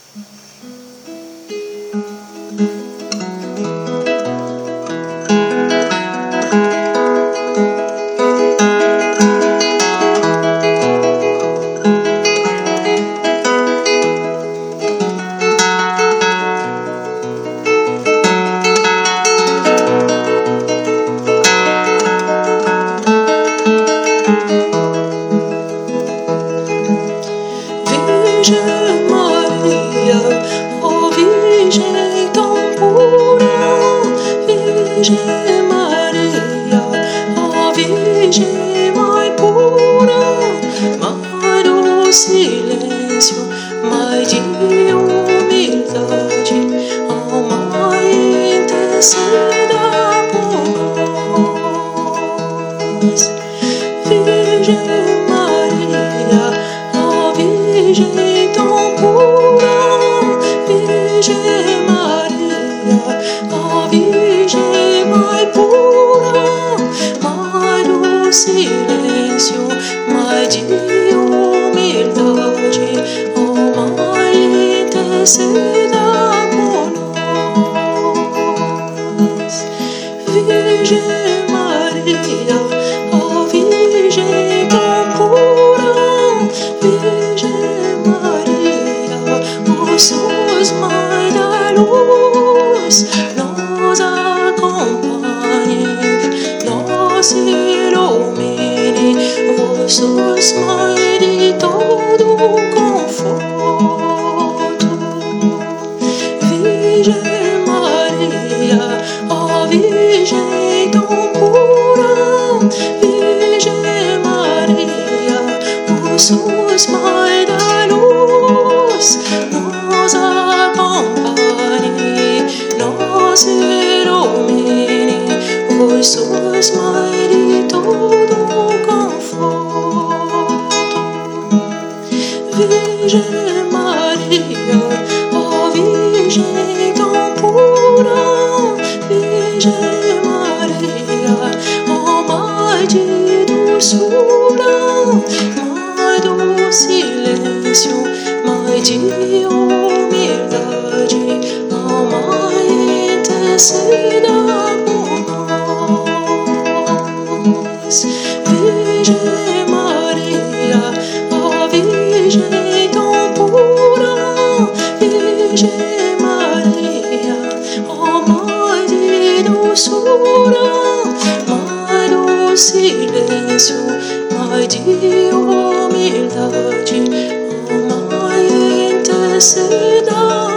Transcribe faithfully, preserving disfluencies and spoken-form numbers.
Virgem Maria, ó Virgem tão pura, Virgem Maria, ó Virgem Mãe pura, Mãe do silêncio, Mãe de humildade, ó Mãe interceda por nós. Virgem Maria, ó Virgem tão pura, Virgem Maria, ó Virgem Mãe pura, Mãe do silêncio, Mãe de humildade, ó Mãe interceda por nós. Virgem Maria, ó Virgem tão pura, Virgem Maria, ó Jesus, Mãe da luz, nos acompanhe, nos ilumine, vós sois Mãe de todo conforto. Virgem Maria, ó Virgem tão pura, Virgem Maria, vós sois Mãe da luz, nos acompanhe, nos ilumine, vós sois Mãe de todo conforto. Virgem Maria, ó Virgem tão pura, Virgem Maria, ó Mãe de doçura, Mãe do silêncio, Mãe de humildade, ó Mãe interceda por nós. Virgem Maria, ó Virgem tão pura, Virgem Maria, ó Mãe de doçura, Mãe do silêncio, Mãe de humildade, ó Mãe interceda